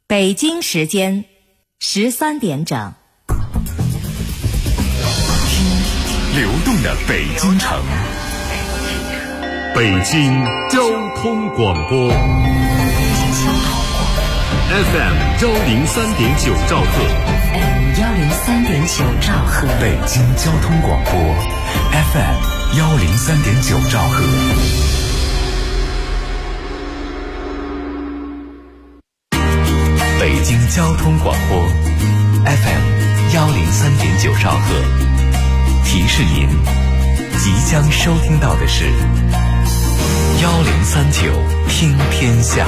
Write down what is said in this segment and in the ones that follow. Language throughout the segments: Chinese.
北京时间13点整。 流动的北京城，北京交通广播 FM 103.9兆赫， 103.9兆赫， 北京交通广播 FM 103.9兆赫。北京交通广播 FM 103.9兆赫，提示您即将收听到的是1039听天下。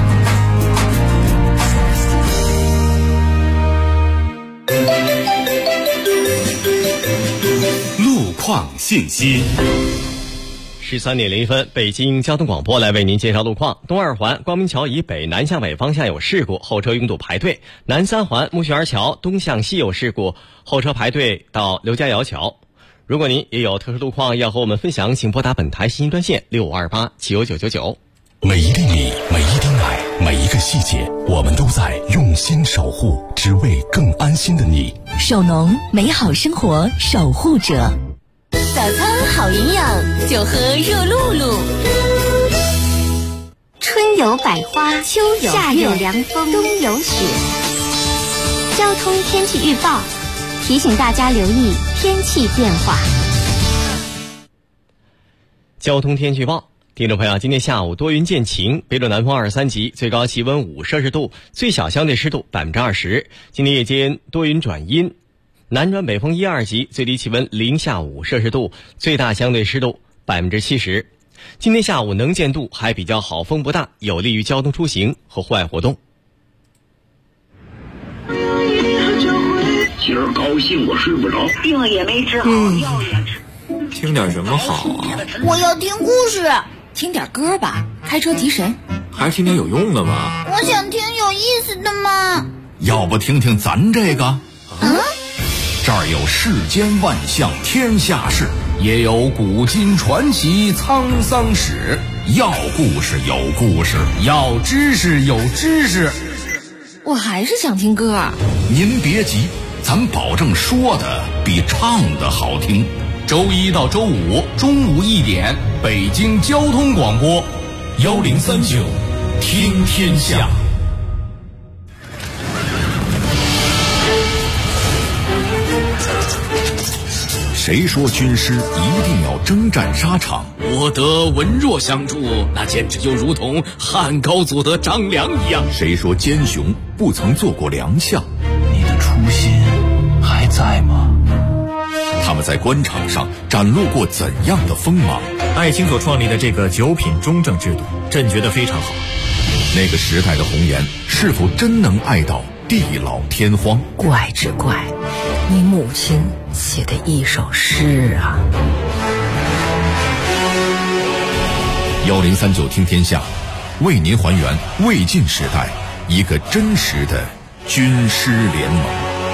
路况信息。 13点01分，北京交通广播来为您介绍路况。东二环光明桥以北南向北方向有事故，后车拥堵排队；南三环木樨园桥东向西有事故，后车排队到刘家窑桥。如果您也有特殊路况要和我们分享，请拨打本台信息专线6528-79999。 每一粒米，每一滴奶，每一个细节，我们都在用心守护，只为更安心的你。 首农，美好生活守护者。 早餐好营养，就喝热露露。春有百花，秋有夏有凉风，冬有雪。交通天气预报提醒大家留意天气变化。 交通天气预报，听众朋友，今天下午多云见晴，北转南风2、3级，最高气温5摄氏度，最小相对湿度20%。今天夜间多云转阴，南转北风1、2级，最低气温零下5摄氏度，最大相对湿度70%。今天下午能见度还比较好，风不大，有利于交通出行和户外活动。 今儿高兴我睡不着， 病也没治好，药也吃。 听点什么好啊？ 我要听故事。 听点歌吧，开车提神。 还是听点有用的吧。 我想听有意思的嘛。 要不听听咱这个？这儿有世间万象天下事，也有古今传奇沧桑史。要故事有故事，要知识有知识。 我还是想听歌。 您别急，咱保证说的比唱的好听。周一到周五中午1点，北京交通广播1039听天下。谁说军师一定要征战沙场？ 我得文弱相助，那简直就如同汉高祖得张良一样。 谁说奸雄不曾做过良相？ 你的初心还在吗？ 他们在官场上展露过怎样的锋芒？ 爱卿所创立的这个9品中正制度，朕觉得非常好。 那个时代的红颜是否真能爱到地老天荒？ 怪只怪你母亲写的一首诗啊。 1039听天下，为您还原魏晋时代一个真实的军师联盟。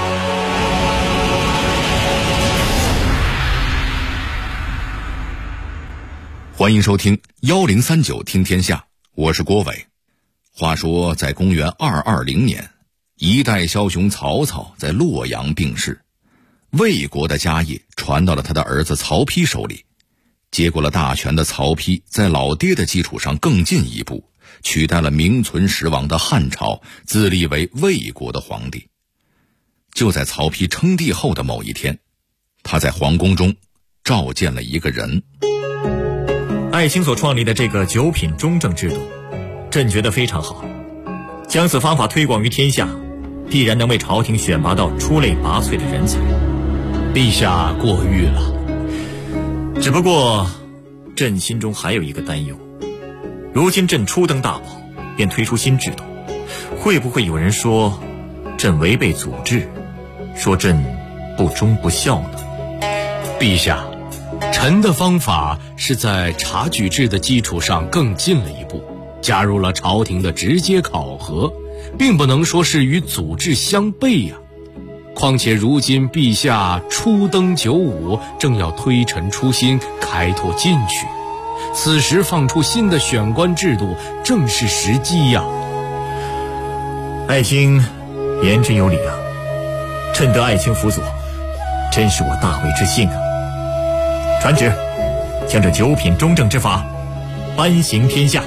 欢迎收听1039听天下，我是郭伟。话说在公元220年，一代枭雄曹操在洛阳病逝，魏国的家业传到了他的儿子曹丕手里。接过了大权的曹丕，在老爹的基础上更进一步，取代了名存实亡的汉朝，自立为魏国的皇帝。就在曹丕称帝后的某一天，他在皇宫中召见了一个人。 爱卿所创立的这个9品中正制度，朕觉得非常好。将此方法推广于天下，必然能为朝廷选拔到出类拔萃的人才。 陛下过誉了。 只不过朕心中还有一个担忧，如今朕初登大宝，便推出新制度，会不会有人说朕违背祖制，说朕不忠不孝呢？ 陛下，臣的方法是在察举制的基础上更进了一步，加入了朝廷的直接考核，并不能说是与祖制相悖呀。况且如今陛下初登95，正要推陈出新，开拓进取，此时放出新的选官制度，正是时机呀。 爱卿言之有理啊，趁得爱卿辅佐，真是我大为之幸啊。传旨，将这9品中正之法颁行天下。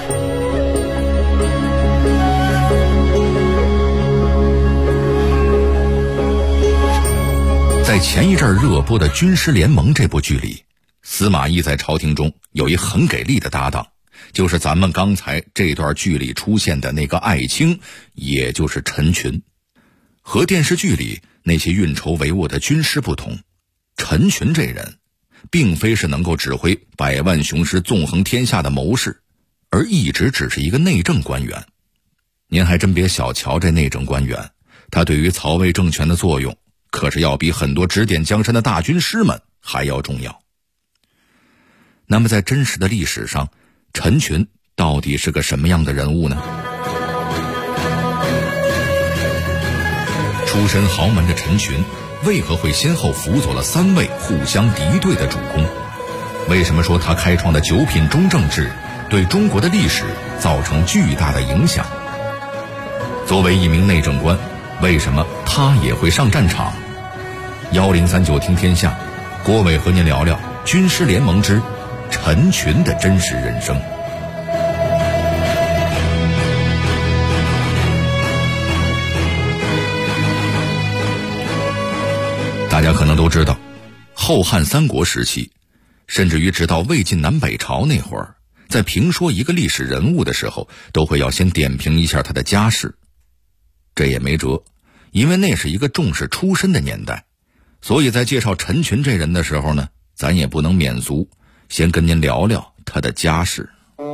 在前一阵热播的《军师联盟》这部剧里，司马懿在朝廷中有一很给力的搭档，就是咱们刚才这段剧里出现的那个爱卿，也就是陈群。和电视剧里那些运筹帷幄的军师不同，陈群这人并非是能够指挥百万雄师纵横天下的谋士，而一直只是一个内政官员。您还真别小瞧这内政官员，他对于曹魏政权的作用可是要比很多指点江山的大军师们还要重要。那么在真实的历史上，陈群到底是个什么样的人物呢？出身豪门的陈群为何会先后辅佐了3位互相敌对的主公？为什么说他开创的9品中正制对中国的历史造成巨大的影响？作为一名内政官，为什么他也会上战场？1039听天下，郭伟和您聊聊《军师联盟之陈群的真实人生》。大家可能都知道，后汉三国时期，甚至于直到魏晋南北朝那会儿，在评说一个历史人物的时候，都会要先点评一下他的家世。这也没辙，因为那是一个重视出身的年代，所以在介绍陈群这人的时候呢，咱也不能免俗，先跟您聊聊他的家世。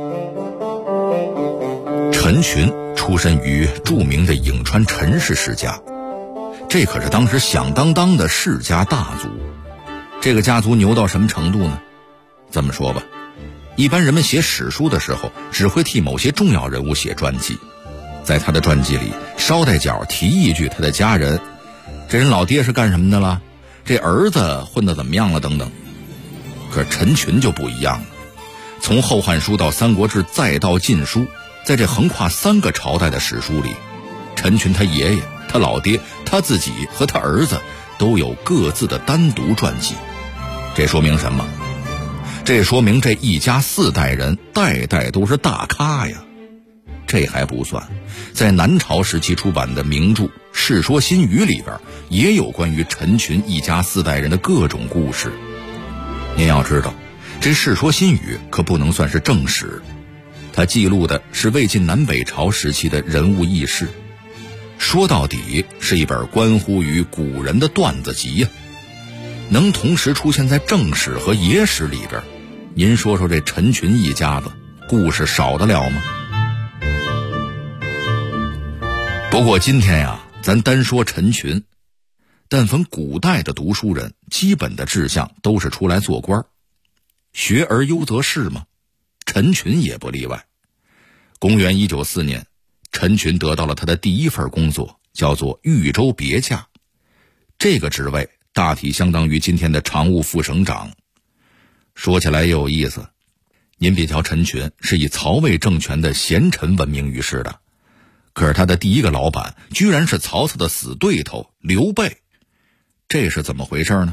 陈群出身于著名的颍川陈氏世家，这可是当时响当当的世家大族。这个家族牛到什么程度呢？这么说吧，一般人们写史书的时候，只会替某些重要人物写传记，在他的传记里捎带脚提一句他的家人，这人老爹是干什么的了，这儿子混得怎么样了等等。可是陈群就不一样了，从后汉书到三国志再到晋书，在这横跨3个朝代的史书里，陈群他爷爷、他老爹、他自己和他儿子都有各自的单独传记。这说明什么？这说明这一家4代人代代都是大咖呀。这还不算，在南朝时期出版的名著《世说新语》里边，也有关于陈群一家4代人的各种故事。您要知道，这《世说新语》可不能算是正史，它记录的是魏晋南北朝时期的人物轶事，说到底是一本关乎于古人的段子集呀。能同时出现在正史和野史里边，您说说这陈群一家子故事少得了吗？不过今天呀，咱单说陈群，但凡古代的读书人，基本的志向都是出来做官，学而优则仕嘛。陈群也不例外。公元194年，陈群得到了他的第一份工作，叫做豫州别驾。这个职位大体相当于今天的常务副省长。说起来也有意思，您别瞧陈群是以曹魏政权的贤臣闻名于世的，可是他的第一个老板居然是曹操的死对头刘备。这是怎么回事呢？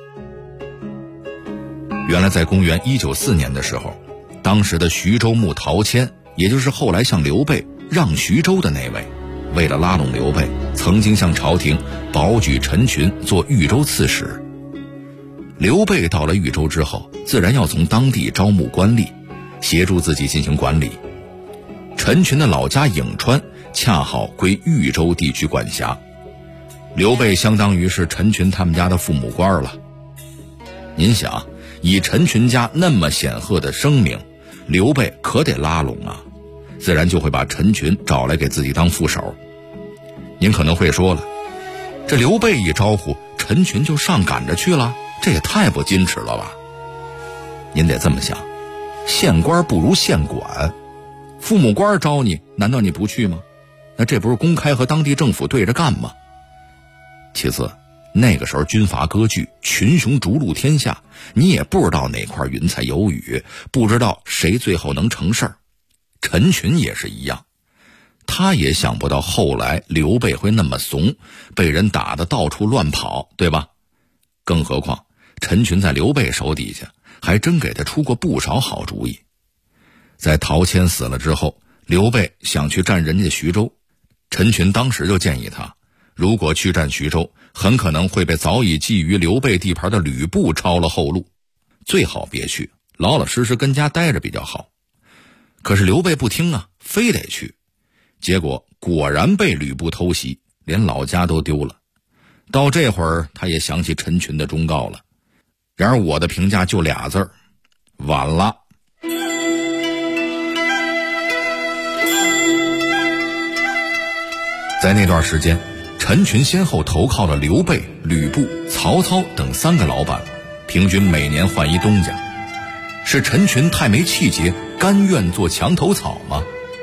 原来在公元194年的时候，当时的徐州牧陶谦，也就是后来向刘备让徐州的那位，为了拉拢刘备，曾经向朝廷保举陈群做豫州刺史。刘备到了豫州之后，自然要从当地招募官吏，协助自己进行管理。陈群的老家颍川恰好归豫州地区管辖，刘备相当于是陈群他们家的父母官了。您想，以陈群家那么显赫的声名，刘备可得拉拢啊，自然就会把陈群找来给自己当副手。您可能会说了，这刘备一招呼，陈群就上赶着去了，这也太不矜持了吧。您得这么想，县官不如县管，父母官招你，难道你不去吗？那这不是公开和当地政府对着干吗？其次，那个时候军阀割据，群雄逐鹿天下，你也不知道哪块云彩有雨，不知道谁最后能成事儿。陈群也是一样， 他也想不到后来刘备会那么怂，被人打得到处乱跑，对吧？更何况陈群在刘备手底下还真给他出过不少好主意。在陶谦死了之后，刘备想去占人家徐州，陈群当时就建议他，如果去占徐州，很可能会被早已觊觎刘备地盘的吕布抄了后路，最好别去，老老实实跟家待着比较好。可是刘备不听啊，非得去，结果果然被吕布偷袭，连老家都丢了。到这会儿他也想起陈群的忠告了，然而我的评价就俩字儿：晚了。在那段时间，陈群先后投靠了刘备、吕布、曹操等3个老板，平均每年换一东家。是陈群太没气节，甘愿做墙头草吗？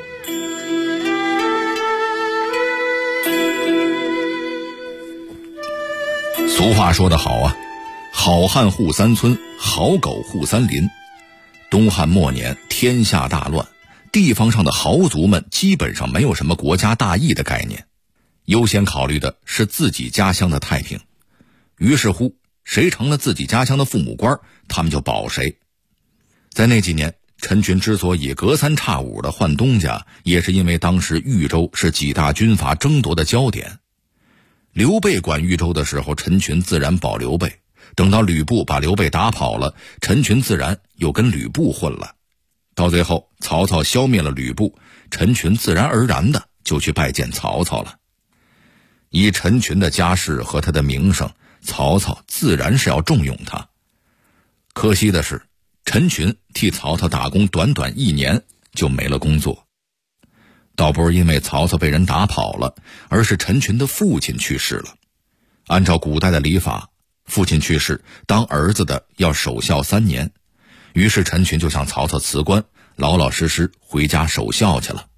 俗话说得好啊，好汉护3村，好狗护3邻。东汉末年，天下大乱，地方上的豪族们基本上没有什么国家大义的概念，优先考虑的是自己家乡的太平。于是乎，谁成了自己家乡的父母官，他们就保谁。在那几年，陈群之所以隔3差5的换东家，也是因为当时豫州是几大军阀争夺的焦点。刘备管豫州的时候，陈群自然保刘备，等到吕布把刘备打跑了，陈群自然又跟吕布混了。到最后曹操消灭了吕布，陈群自然而然的就去拜见曹操了。以陈群的家世和他的名声，曹操自然是要重用他。可惜的是，陈群替曹操打工短短1年就没了工作。倒不是因为曹操被人打跑了，而是陈群的父亲去世了。按照古代的礼法，父亲去世，当儿子的要守孝3年。于是陈群就向曹操辞官，老老实实回家守孝去了。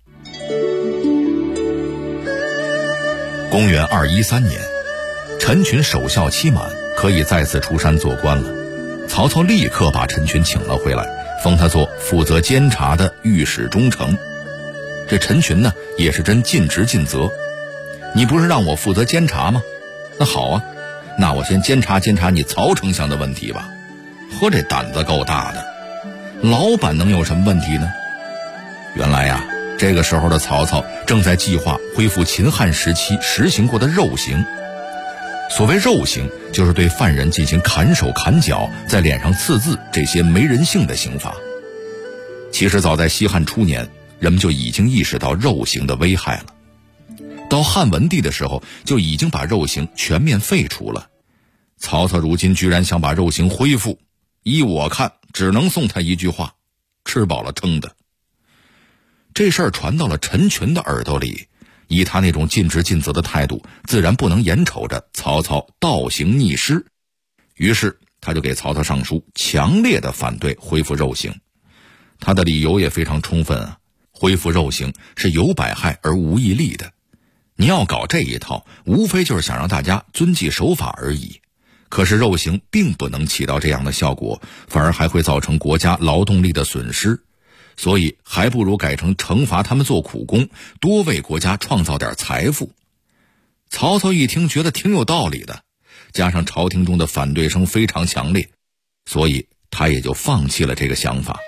公元213年，陈群守孝期满，可以再次出山做官了。曹操立刻把陈群请了回来，封他做负责监察的御史中丞。这陈群呢，也是真尽职尽责。你不是让我负责监察吗？那好啊，那我先监察监察你曹丞相的问题吧。呵，这胆子够大的，老板能有什么问题呢？原来呀，这个时候的曹操正在计划恢复秦汉时期实行过的肉刑。所谓肉刑，就是对犯人进行砍手砍脚，在脸上刺字这些没人性的刑罚。其实早在西汉初年，人们就已经意识到肉刑的危害了。到汉文帝的时候，就已经把肉刑全面废除了。曹操如今居然想把肉刑恢复，依我看，只能送他一句话：吃饱了撑的。这事儿传到了陈群的耳朵里，以他那种尽职尽责的态度，自然不能眼瞅着曹操倒行逆施。于是他就给曹操上书，强烈的反对恢复肉刑。他的理由也非常充分啊，恢复肉刑是有百害而无一利的。你要搞这一套，无非就是想让大家遵纪守法而已。可是肉刑并不能起到这样的效果，反而还会造成国家劳动力的损失。所以还不如改成惩罚他们做苦工，多为国家创造点财富。曹操一听觉得挺有道理的，加上朝廷中的反对声非常强烈，所以他也就放弃了这个想法。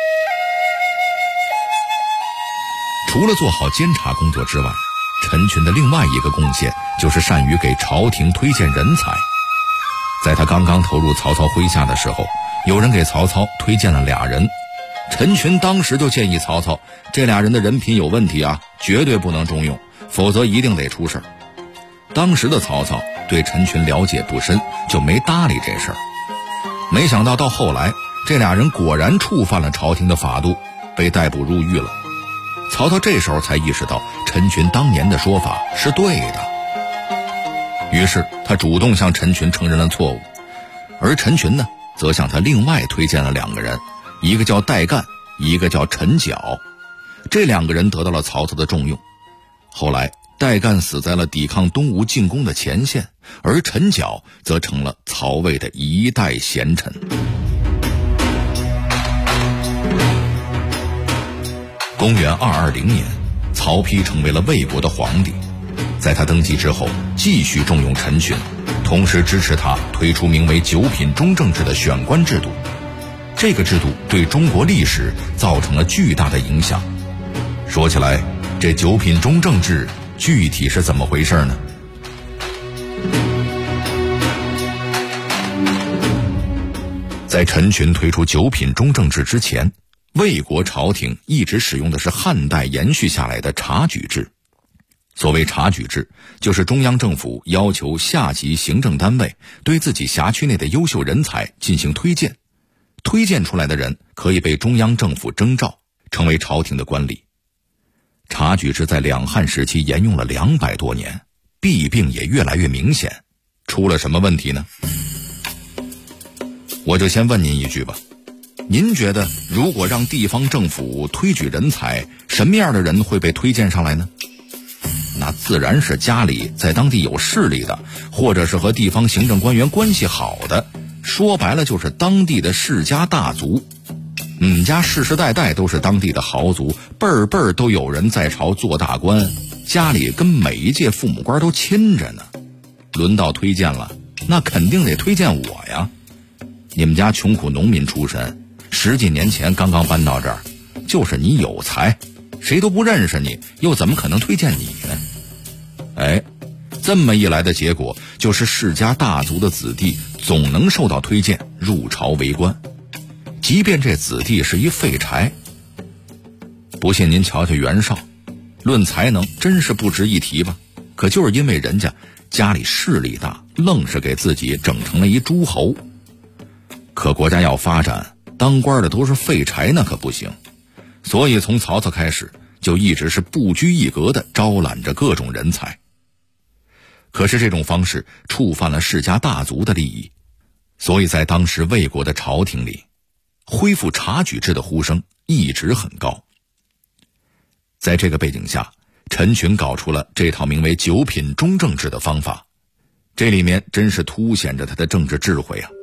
除了做好监察工作之外，陈群的另外一个贡献就是善于给朝廷推荐人才。在他刚刚投入曹操麾下的时候，有人给曹操推荐了2人。陈群当时就建议曹操，这2人的人品有问题啊，绝对不能重用，否则一定得出事儿。当时的曹操对陈群了解不深，就没搭理这事儿。没想到到后来，这2人果然触犯了朝廷的法度，被逮捕入狱了。曹操这时候才意识到陈群当年的说法是对的，于是他主动向陈群承认了错误，而陈群呢，则向他另外推荐了2个人，一个叫戴干，一个叫陈缴。这2个人得到了曹操的重用。后来戴干死在了抵抗东吴进攻的前线，而陈缴则成了曹魏的一代贤臣。公元220年， 曹丕成为了魏国的皇帝。在他登基之后，继续重用陈群，同时支持他推出名为九品中正制的选官制度。这个制度对中国历史造成了巨大的影响。说起来，这九品中正制具体是怎么回事呢？在陈群推出九品中正制之前，魏国朝廷一直使用的是汉代延续下来的察举制。所谓察举制，就是中央政府要求下级行政单位对自己辖区内的优秀人才进行推荐，推荐出来的人可以被中央政府征召，成为朝廷的官吏。察举制在两汉时期沿用了200多年，弊病也越来越明显。出了什么问题呢？我就先问您一句吧，您觉得如果让地方政府推举人才，什么样的人会被推荐上来呢？那自然是家里在当地有势力的，或者是和地方行政官员关系好的，说白了就是当地的世家大族。家世世代代都是当地的豪族，辈儿都有人在朝做大官，家里跟每一届父母官都亲着呢。轮到推荐了，那肯定得推荐我呀。你们家穷苦农民出身，10几年前刚刚搬到这儿，就是你有才，谁都不认识你，又怎么可能推荐你呢？这么一来的结果就是世家大族的子弟总能受到推荐入朝为官，即便这子弟是一废柴。不信您瞧瞧袁绍，论才能真是不值一提吧，可就是因为人家家里势力大，愣是给自己整成了一诸侯。可国家要发展，当官的都是废柴那可不行，所以从曹操开始就一直是不拘一格地招揽着各种人才。可是这种方式触犯了世家大族的利益，所以在当时魏国的朝廷里，恢复察举制的呼声一直很高。在这个背景下，陈群搞出了这套名为九品中正制的方法，这里面真是凸显着他的政治智慧啊。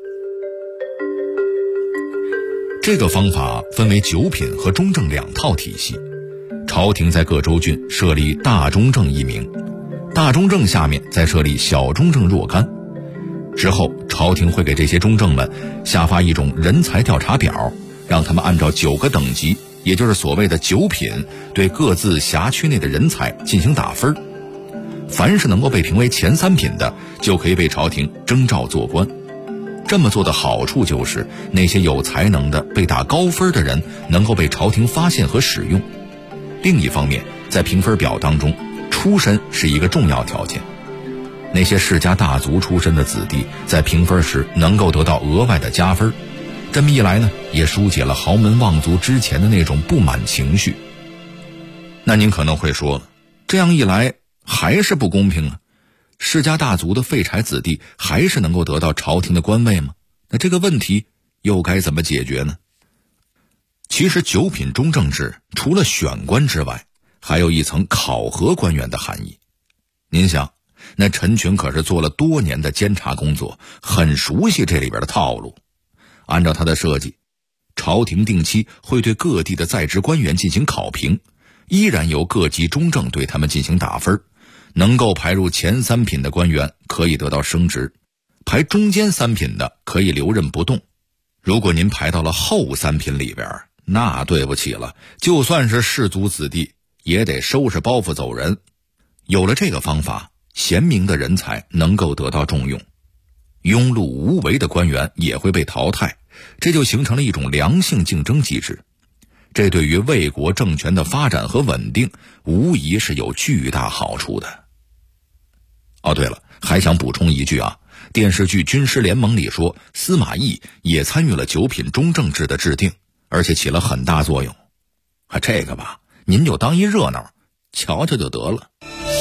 这个方法分为九品和中正2套体系，朝廷在各州郡设立大中正1名，大中正下面再设立小中正若干。之后朝廷会给这些中正们下发一种人才调查表，让他们按照9个等级，也就是所谓的9品，对各自辖区内的人才进行打分。凡是能够被评为前3品的，就可以被朝廷征召做官。这么做的好处就是那些有才能的被打高分的人能够被朝廷发现和使用。另一方面，在评分表当中，出身是一个重要条件，那些世家大族出身的子弟在评分时能够得到额外的加分。这么一来呢，也疏解了豪门望族之前的那种不满情绪。那您可能会说，这样一来还是不公平啊，世家大族的废柴子弟还是能够得到朝廷的官位吗？那这个问题又该怎么解决呢？其实九品中正制除了选官之外，还有一层考核官员的含义。您想，那陈群可是做了多年的监察工作，很熟悉这里边的套路。按照他的设计，朝廷定期会对各地的在职官员进行考评，依然由各级中正对他们进行打分，能够排入前3品的官员可以得到升职，排中间3品的可以留任不动。如果您排到了后3品里边，那对不起了，就算是士族子弟也得收拾包袱走人。有了这个方法，贤明的人才能够得到重用，庸碌无为的官员也会被淘汰，这就形成了一种良性竞争机制。这对于魏国政权的发展和稳定无疑是有巨大好处的。对了，还想补充一句啊，电视剧《军师联盟》里说，司马懿也参与了九品中正制的制定，而且起了很大作用。这个吧，您就当一热闹瞧瞧就得了。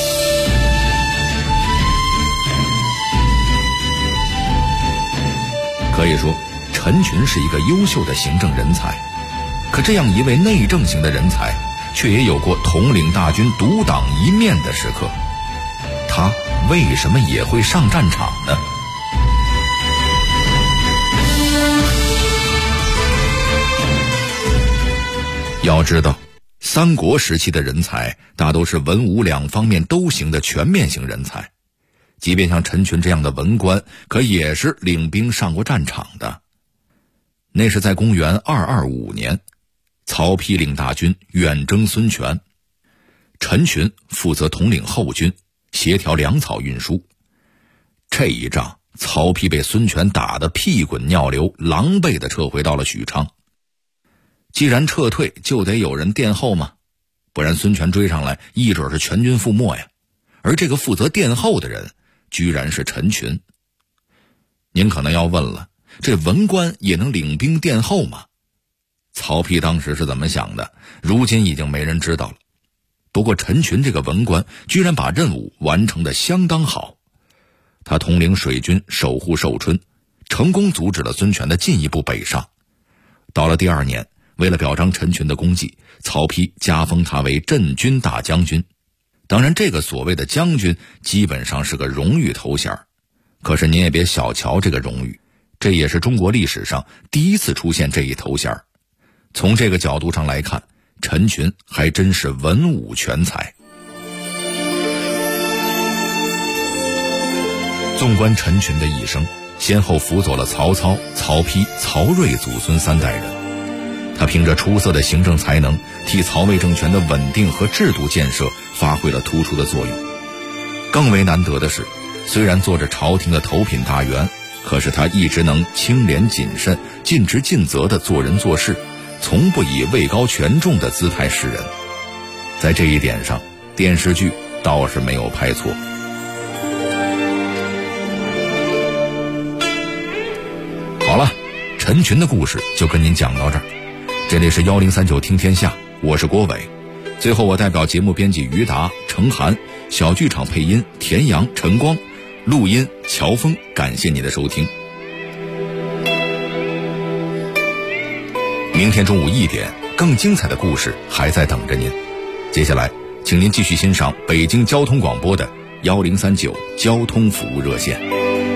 可以说，陈群是一个优秀的行政人才，可这样一位内政型的人才，却也有过统领大军独当一面的时刻。他为什么也会上战场呢？要知道， 三国时期的人才大都是文武两方面都行的全面型人才，即便像陈群这样的文官，可也是领兵上过战场的。那是在公元225年，曹丕领大军远征孙权，陈群负责统领后军，协调粮草运输。这一仗，曹丕被孙权打得屁滚尿流，狼狈地撤回到了许昌。既然撤退，就得有人殿后嘛，不然孙权追上来，一准是全军覆没呀。而这个负责殿后的人，居然是陈群。您可能要问了，这文官也能领兵殿后吗？曹丕当时是怎么想的，如今已经没人知道了。不过陈群这个文官居然把任务完成得相当好，他统领水军守护寿春，成功阻止了孙权的进一步北上。到了第2年，为了表彰陈群的功绩，曹丕加封他为镇军大将军。当然，这个所谓的将军基本上是个荣誉头衔，可是您也别小瞧这个荣誉，这也是中国历史上第一次出现这一头衔。从这个角度上来看，陈群还真是文武全才。纵观陈群的一生，先后辅佐了曹操、曹丕、曹睿祖孙3代人。他凭着出色的行政才能，替曹魏政权的稳定和制度建设发挥了突出的作用。更为难得的是，虽然做着朝廷的头品大员，可是他一直能清廉谨慎、尽职尽责地做人做事，从不以位高权重的姿态示人。在这一点上，电视剧倒是没有拍错。好了，陈群的故事就跟您讲到这儿。这里是1039听天下，我是郭伟。最后，我代表节目编辑于达、程涵，小剧场配音田阳、陈光，录音乔峰，感谢你的收听。明天中午1点，更精彩的故事还在等着您。接下来，请您继续欣赏北京交通广播的1039交通服务热线。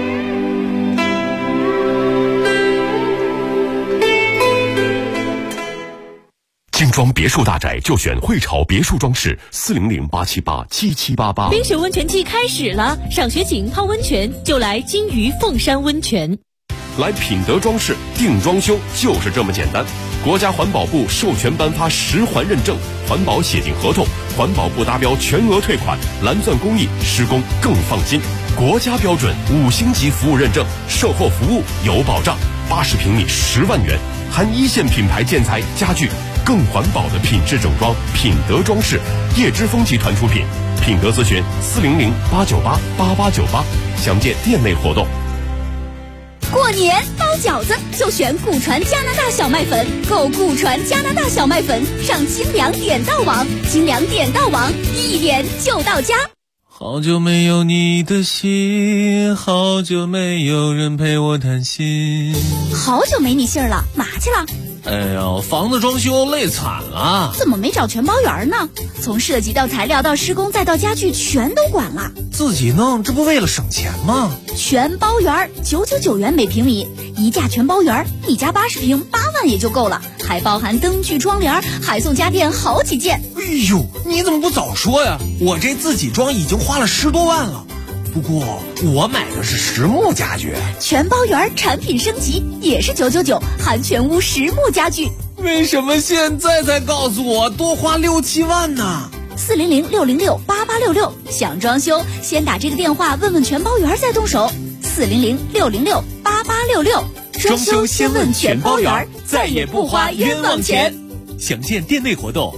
精装别墅大宅就选汇潮别墅装饰，400-878-7788。 冰雪温泉季开始了，赏雪景、泡温泉就来金鱼凤山温泉。 来品德装饰定装修就是这么简单。国家环保部授权颁发10环认证，环保写进合同，环保部达标全额退款，蓝钻工艺，施工更放心。国家标准5星级服务认证，售后服务有保障，80平米10万元，含1线品牌建材家具。更环保的品质整装，品德装饰，叶之峰集团出品。品德咨询400-898-8898，详见店内活动。 过年包饺子就选顾传加拿大小麦粉，购顾传加拿大小麦粉上清凉点到网，清凉点到网，一点就到家。 好久没有你的信，好久没有人陪我谈心。 好久没你信儿了，哪去了？ 哎呀，房子装修累惨了。 怎么没找全包员呢？从设计到材料到施工再到家具全都管了。 自己弄，这不为了省钱吗？ 全包员999元每平米，一价全包员，你家80平8万也就够了，还包含灯具窗帘，还送家电好几件。 哎呦，你怎么不早说呀？我这自己装已经花了10多万了。不过我买的是实木家具， 全包员产品升级也是999，含全屋实木家具。 为什么现在才告诉我多花6、7万呢 ？400-606-8866，想装修先打这个电话问问全包员再动手。400-606-8866， 装修先问全包员，再也不花冤枉钱。详见店内活动。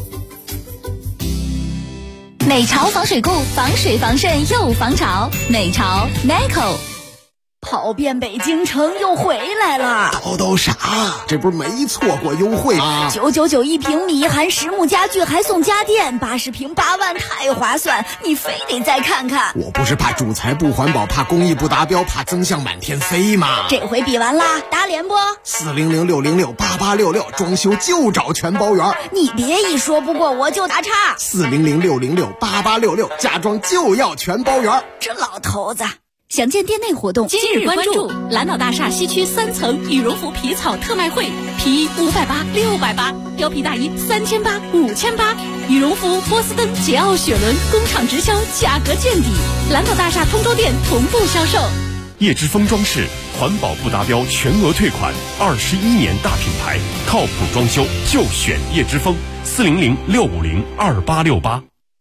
美潮防水固，防水防渗又防潮。美潮 NICO。 跑遍北京城又回来了， 都傻，这不是没错过优惠吗 ？999一平米，含实木家具还送家电，80平8万，太划算，你非得再看看。 我不是怕主材不环保，怕工艺不达标，怕增项满天飞吗？ 这回比完啦，打脸不 ？400-606-8866，装修就找全包员。 你别一说不过我就打岔。 400-606-8866，家装就要全包员。 这老头子。 详见店内活动。 今日关注蓝岛大厦西区3层羽绒服皮草特卖会，皮衣580、680，貂皮大衣3800、5800，羽绒服波司登、捷奥、雪伦工厂直销，价格见底。蓝岛大厦通州店同步销售。 叶之峰装饰环保不达标全额退款，21年大品牌，靠谱装修就选叶之峰，400-650-2868。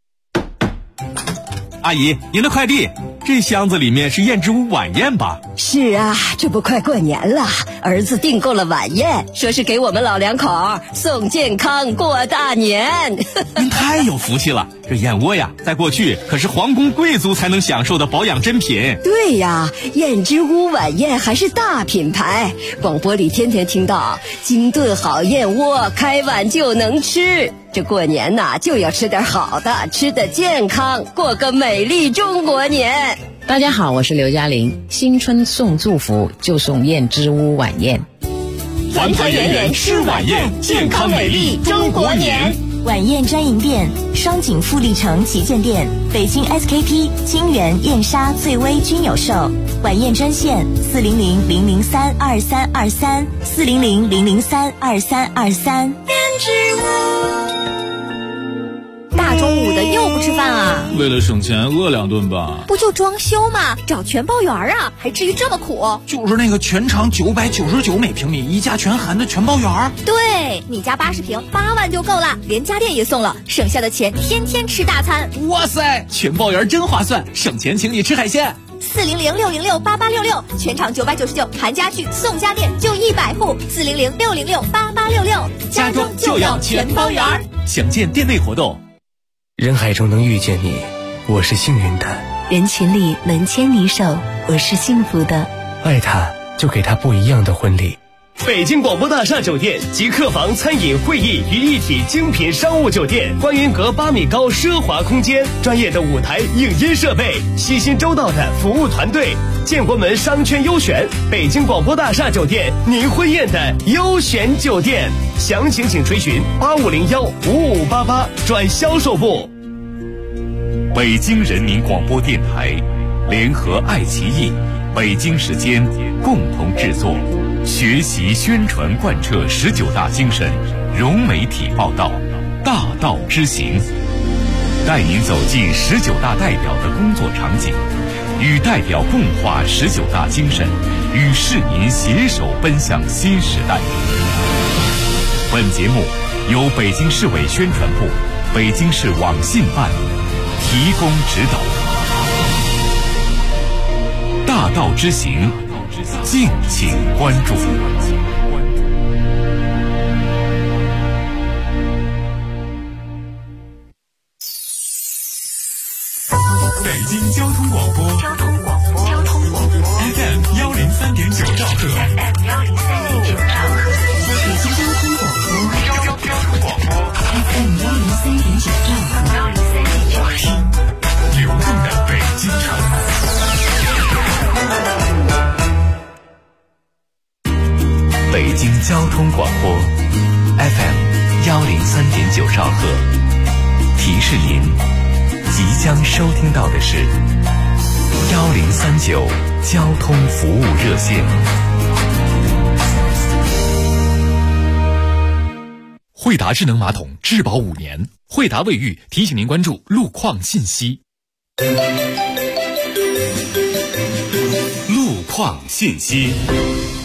阿姨，您的快递，这箱子里面是燕之屋晚宴吧？ 是啊，这不快过年了，儿子订购了晚宴，说是给我们老两口送健康过大年。 您太有福气了，这燕窝呀，在过去可是皇宫贵族才能享受的保养珍品。 对呀，燕之屋晚宴还是大品牌，广播里天天听到精炖好燕窝，开碗就能吃。这过年呐，就要吃点好的，吃得健康，过个美丽中国年。 大家好，我是刘嘉玲。新春送祝福就送燕之屋晚宴， 团团圆圆吃晚宴，健康美丽中国年。 晚宴专营店：双井富力城旗舰店、北京 SKP、金源、燕莎、醉薇均有售。晚宴专线400-003-2323，400-003-2323。燕之屋。 大中午的又不吃饭啊？ 为了省钱饿2顿吧。 不就装修吗？找全包园啊，还至于这么苦？ 就是那个全长999每平米，一价全含的全包园。 对，你家80平8万就够了，连家电也送了，省下的钱天天吃大餐。 哇塞，全包园真划算，省钱请你吃海鲜。 400-606-8866，全场999，含家具送家电就100户。400-606-8866， 家装就要全包园。详见店内活动。 人海中能遇见你，我是幸运的； 人群里能牵你手，我是幸福的。 爱他，就给他不一样的婚礼。 北京广播大厦酒店集客房、餐饮、会议于一体精品商务酒店，观云阁8米高奢华空间，专业的舞台影音设备，细心周到的服务团队，建国门商圈优选，北京广播大厦酒店，您婚宴的优选酒店。详情请垂询8501-5588转销售部。 北京人民广播电台联合爱奇艺、北京时间共同制作，学习宣传贯彻19大精神，融媒体报道，大道之行，带您走进19大代表的工作场景，与代表共话19大精神，与市民携手奔向新时代。本节目由北京市委宣传部、北京市网信办提供指导。大道之行，敬请关注。北京交通广播FM 103.9兆赫，北京交通广播 FM 103.9兆赫，听流动的北京城。北京交通广播 FM 103.9兆赫，提示您即将收听到的是1039交通服务热线。 惠达智能马桶质保5年，惠达卫浴提醒您关注路况信息。 路况信息。